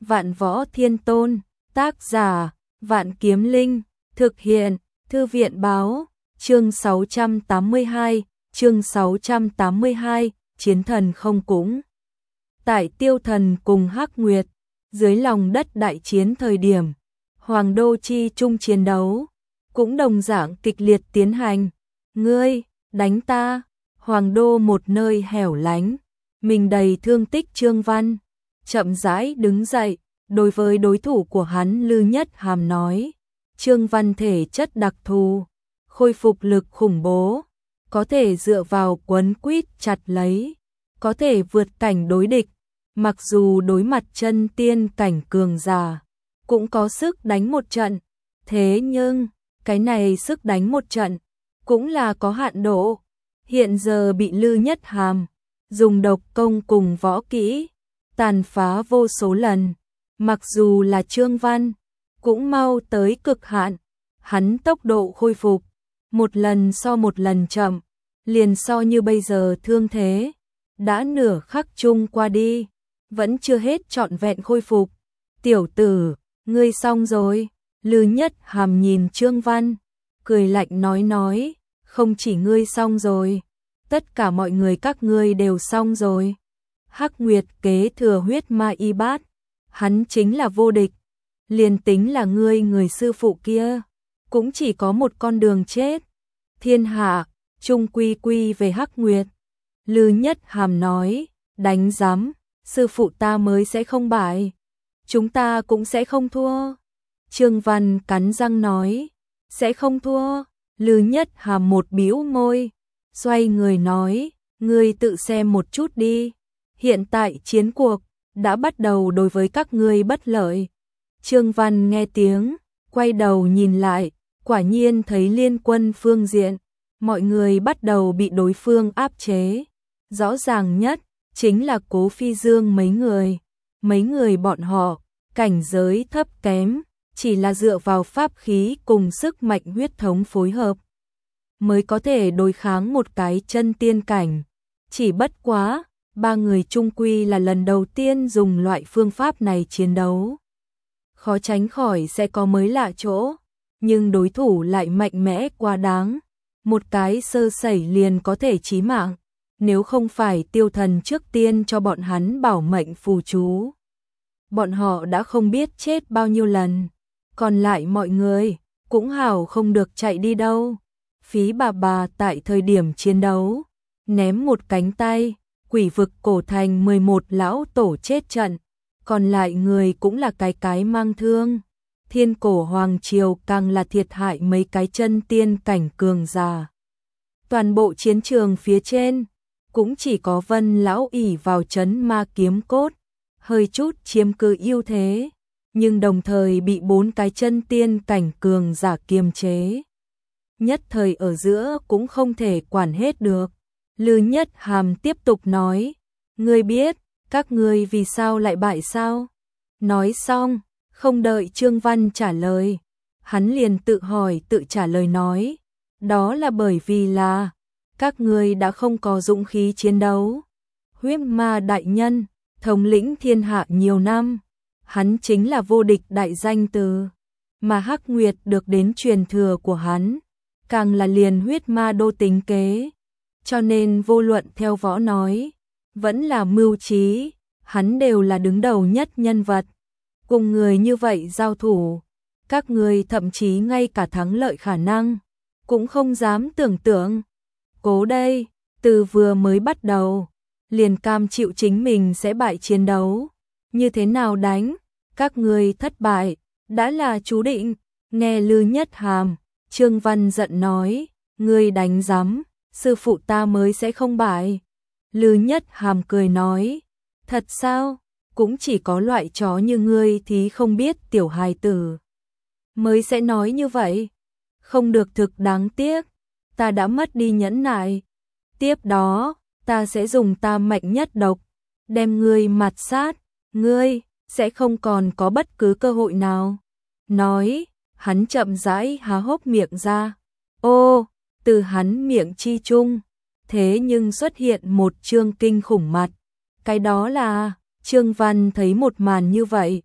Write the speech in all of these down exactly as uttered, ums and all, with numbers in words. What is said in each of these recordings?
Vạn Võ Thiên Tôn, tác giả, Vạn Kiếm Linh, thực hiện, Thư viện báo, chương sáu trăm tám mươi hai, chương sáu trăm tám mươi hai, Chiến Thần Không Cũng. Tại Tiêu Thần cùng Hắc Nguyệt, dưới lòng đất đại chiến thời điểm, Hoàng Đô chi chung chiến đấu, cũng đồng dạng kịch liệt tiến hành. Ngươi, đánh ta, Hoàng Đô một nơi hẻo lánh, mình đầy thương tích Trương Văn, chậm rãi đứng dậy, đối với đối thủ của hắn Lư Nhất Hàm nói, Trương Văn thể chất đặc thù, khôi phục lực khủng bố, có thể dựa vào quấn quýt chặt lấy, có thể vượt cảnh đối địch, mặc dù đối mặt chân tiên cảnh cường giả, cũng có sức đánh một trận, thế nhưng, cái này sức đánh một trận, cũng là có hạn độ, hiện giờ bị Lư Nhất Hàm, dùng độc công cùng võ kỹ, tàn phá vô số lần, mặc dù là Trương Văn, cũng mau tới cực hạn, hắn tốc độ khôi phục, một lần so một lần chậm, liền so như bây giờ thương thế, đã nửa khắc chung qua đi, vẫn chưa hết trọn vẹn khôi phục. Tiểu tử, ngươi xong rồi, Lư Nhất Hàm nhìn Trương Văn, cười lạnh nói nói, không chỉ ngươi xong rồi, tất cả mọi người các ngươi đều xong rồi. Hắc Nguyệt kế thừa huyết ma y bát, hắn chính là vô địch, liền tính là ngươi người sư phụ kia, cũng chỉ có một con đường chết. Thiên hạ, chung quy quy về Hắc Nguyệt. Lư Nhất Hàm nói, đánh giám, sư phụ ta mới sẽ không bại, chúng ta cũng sẽ không thua. Trương Văn cắn răng nói, sẽ không thua. Lư Nhất Hàm một bĩu môi, xoay người nói, ngươi tự xem một chút đi, hiện tại chiến cuộc đã bắt đầu đối với các ngươi bất lợi. Trương Văn nghe tiếng, quay đầu nhìn lại, quả nhiên thấy liên quân phương diện, mọi người bắt đầu bị đối phương áp chế. Rõ ràng nhất chính là Cố Phi Dương mấy người, mấy người bọn họ cảnh giới thấp kém, chỉ là dựa vào pháp khí cùng sức mạnh huyết thống phối hợp mới có thể đối kháng một cái chân tiên cảnh. Chỉ bất quá, ba người chung quy là lần đầu tiên dùng loại phương pháp này chiến đấu, khó tránh khỏi sẽ có mới lạ chỗ, nhưng đối thủ lại mạnh mẽ quá đáng, một cái sơ sẩy liền có thể chí mạng, nếu không phải Tiêu Thần trước tiên cho bọn hắn bảo mệnh phù chú, bọn họ đã không biết chết bao nhiêu lần, còn lại mọi người cũng hảo không được chạy đi đâu. Phí bà bà tại thời điểm chiến đấu, ném một cánh tay, quỷ vực cổ thành mười một lão tổ chết trận, còn lại người cũng là cái cái mang thương. Thiên cổ hoàng triều càng là thiệt hại mấy cái chân tiên cảnh cường già. Toàn bộ chiến trường phía trên, cũng chỉ có Vân lão ỷ vào trấn ma kiếm cốt, hơi chút chiếm cứ ưu thế, nhưng đồng thời bị bốn cái chân tiên cảnh cường giả kiềm chế. Nhất thời ở giữa cũng không thể quản hết được. Lư Nhất Hàm tiếp tục nói, ngươi biết, các ngươi vì sao lại bại sao? Nói xong, không đợi Trương Văn trả lời, hắn liền tự hỏi tự trả lời nói, đó là bởi vì là, các ngươi đã không có dũng khí chiến đấu. Huyết ma đại nhân, thống lĩnh thiên hạ nhiều năm, hắn chính là vô địch đại danh từ, mà Hắc Nguyệt được đến truyền thừa của hắn, càng là liền huyết ma đô tính kế, cho nên vô luận theo võ nói, vẫn là mưu trí, hắn đều là đứng đầu nhất nhân vật. Cùng người như vậy giao thủ, các người thậm chí ngay cả thắng lợi khả năng, cũng không dám tưởng tượng. Cố đây, từ vừa mới bắt đầu, liền cam chịu chính mình sẽ bại chiến đấu, như thế nào đánh, các người thất bại, đã là chú định. Nghe Lư Nhất Hàm, Trương Văn giận nói, ngươi đánh giám, sư phụ ta mới sẽ không bại. Lư Nhất Hàm cười nói, thật sao, cũng chỉ có loại chó như ngươi thì không biết tiểu hài tử mới sẽ nói như vậy, không được, thực đáng tiếc, ta đã mất đi nhẫn nại. Tiếp đó, ta sẽ dùng ta mạnh nhất độc, đem ngươi mạt sát, ngươi sẽ không còn có bất cứ cơ hội nào. Nói, hắn chậm rãi há hốc miệng ra. Ô, từ hắn miệng chi chung, thế nhưng xuất hiện một trương kinh khủng mặt. Cái đó là, Trương Văn thấy một màn như vậy,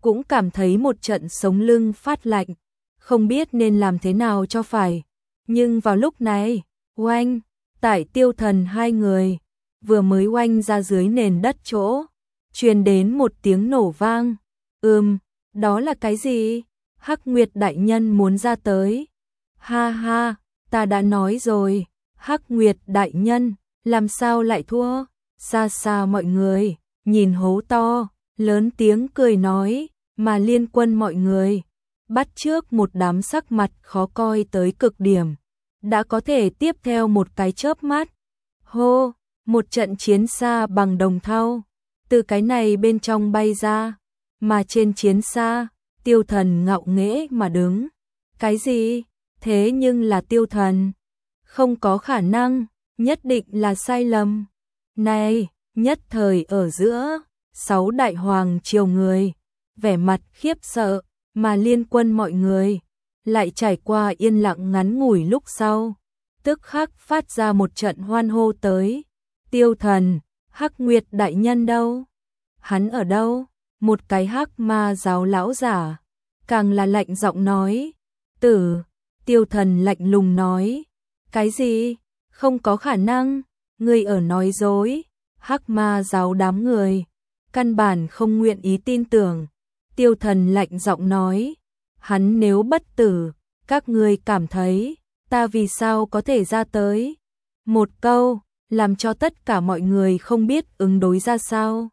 cũng cảm thấy một trận sống lưng phát lạnh, không biết nên làm thế nào cho phải. Nhưng vào lúc này, oanh, tại Tiêu Thần hai người, vừa mới oanh ra dưới nền đất chỗ, truyền đến một tiếng nổ vang. Ừm, đó là cái gì? Hắc Nguyệt đại nhân muốn ra tới. Ha ha, ta đã nói rồi, Hắc Nguyệt đại nhân, làm sao lại thua? Xa xa mọi người, nhìn hố to, lớn tiếng cười nói, mà Liên Quân mọi người, bắt trước một đám sắc mặt khó coi tới cực điểm. Đã có thể tiếp theo một cái chớp mắt. Hô, một trận chiến xa bằng đồng thau, từ cái này bên trong bay ra, mà trên chiến xa, Tiêu Thần ngạo nghễ mà đứng. Cái gì? Thế nhưng là Tiêu Thần. Không có khả năng, nhất định là sai lầm. Này, nhất thời ở giữa, sáu đại hoàng triều người, vẻ mặt khiếp sợ, mà Liên Quân mọi người, lại trải qua yên lặng ngắn ngủi lúc sau. Tức khắc phát ra một trận hoan hô tới. Tiêu Thần, Hắc Nguyệt đại nhân đâu? Hắn ở đâu? Một cái hắc ma giáo lão giả, càng là lạnh giọng nói. Tử, Tiêu Thần lạnh lùng nói. Cái gì? Không có khả năng, ngươi ở nói dối. Hắc ma giáo đám người, căn bản không nguyện ý tin tưởng. Tiêu Thần lạnh giọng nói. Hắn nếu bất tử, các ngươi cảm thấy, ta vì sao có thể ra tới? Một câu, làm cho tất cả mọi người không biết ứng đối ra sao.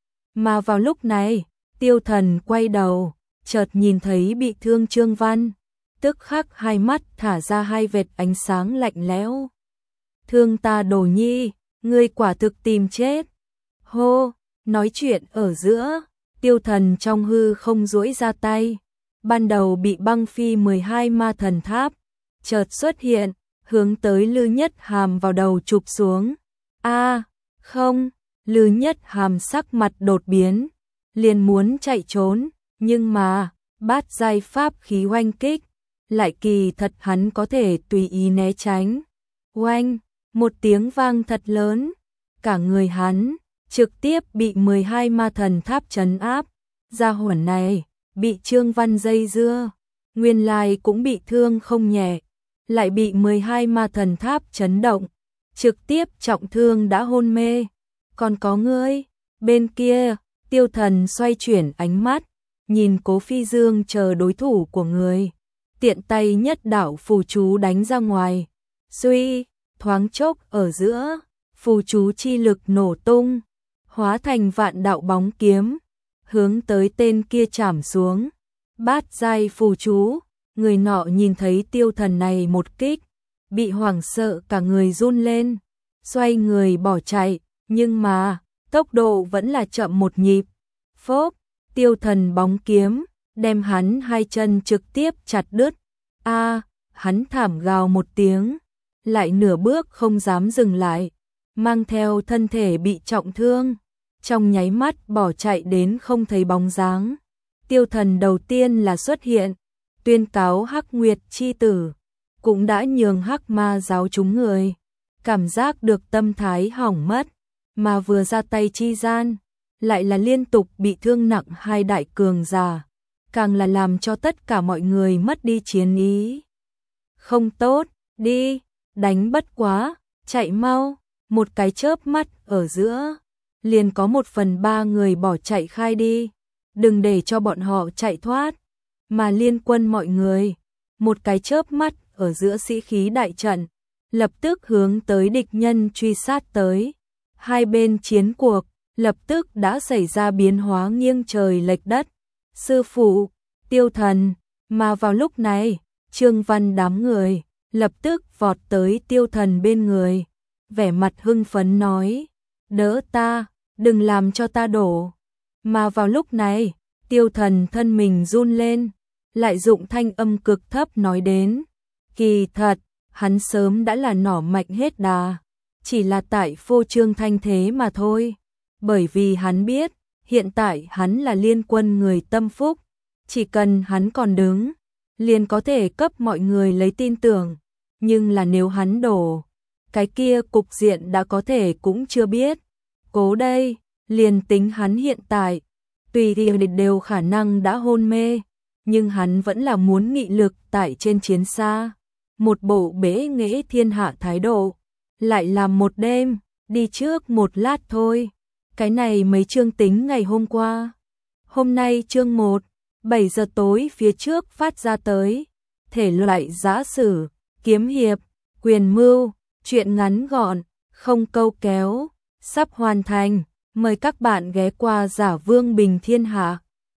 Mà vào lúc này, Tiêu Thần quay đầu, chợt nhìn thấy bị thương Trương Văn, tức khắc hai mắt thả ra hai vệt ánh sáng lạnh lẽo. Thương ta Đồ Nhi, ngươi quả thực tìm chết. Hô, nói chuyện ở giữa, Tiêu Thần trong hư không duỗi ra tay. Ban đầu bị băng phi mười hai ma thần tháp, chợt xuất hiện, hướng tới Lư Nhất Hàm vào đầu chụp xuống. A, không, Lư Nhất Hàm sắc mặt đột biến, liền muốn chạy trốn, nhưng mà, bát giai pháp khí oanh kích, lại kỳ thật hắn có thể tùy ý né tránh. Oanh, một tiếng vang thật lớn, cả người hắn trực tiếp bị mười hai ma thần tháp trấn áp. Gia hỏa này bị Trương Văn dây dưa, nguyên lai cũng bị thương không nhẹ, lại bị mười hai ma thần tháp chấn động, trực tiếp trọng thương đã hôn mê. Còn có ngươi, bên kia, Tiêu Thần xoay chuyển ánh mắt, nhìn Cố Phi Dương chờ đối thủ của người, tiện tay nhất đạo phù chú đánh ra ngoài. Suy, thoáng chốc ở giữa, phù chú chi lực nổ tung, hóa thành vạn đạo bóng kiếm, hướng tới tên kia chảm xuống. Bát giai phù chú, người nọ nhìn thấy Tiêu Thần này một kích, bị hoảng sợ cả người run lên, xoay người bỏ chạy, nhưng mà, tốc độ vẫn là chậm một nhịp. Phốp, Tiêu Thần bóng kiếm, đem hắn hai chân trực tiếp chặt đứt. A, hắn thảm gào một tiếng, lại nửa bước không dám dừng lại, mang theo thân thể bị trọng thương, trong nháy mắt bỏ chạy đến không thấy bóng dáng. Tiêu Thần đầu tiên là xuất hiện, tuyên cáo Hắc Nguyệt chi tử, cũng đã nhường Hắc ma giáo chúng người, cảm giác được tâm thái hỏng mất, mà vừa ra tay chi gian, lại là liên tục bị thương nặng hai đại cường giả, càng là làm cho tất cả mọi người mất đi chiến ý. Không tốt, đi, đánh bất quá, chạy mau, một cái chớp mắt ở giữa, liền có một phần ba người bỏ chạy khai đi, đừng để cho bọn họ chạy thoát. Mà Liên Quân mọi người, một cái chớp mắt ở giữa sĩ khí đại trận, lập tức hướng tới địch nhân truy sát tới. Hai bên chiến cuộc, lập tức đã xảy ra biến hóa nghiêng trời lệch đất. Sư phụ, Tiêu Thần, mà vào lúc này, Trương Văn đám người, lập tức vọt tới Tiêu Thần bên người, vẻ mặt hưng phấn nói, đỡ ta, đừng làm cho ta đổ. Mà vào lúc này, Tiêu Thần thân mình run lên, lại dụng thanh âm cực thấp nói đến, kỳ thật, hắn sớm đã là nỏ mạnh hết đà, chỉ là tại phô trương thanh thế mà thôi, bởi vì hắn biết, hiện tại hắn là Liên Quân người tâm phúc, chỉ cần hắn còn đứng, liền có thể cấp mọi người lấy tin tưởng, nhưng là nếu hắn đổ, cái kia cục diện đã có thể cũng chưa biết. Cố đây, liền tính hắn hiện tại Tùy thì đều khả năng đã hôn mê, nhưng hắn vẫn là muốn nghị lực tại trên chiến xa. Một bộ bế nghệ thiên hạ thái độ, lại làm một đêm, đi trước một lát thôi. Cái này mấy chương tính ngày hôm qua. Hôm nay chương một, bảy giờ tối phía trước phát ra tới. Thể loại giã sử, kiếm hiệp, quyền mưu, truyện ngắn gọn, không câu kéo, sắp hoàn thành. Mời các bạn ghé qua Giả Vương Bình Thiên Hạ.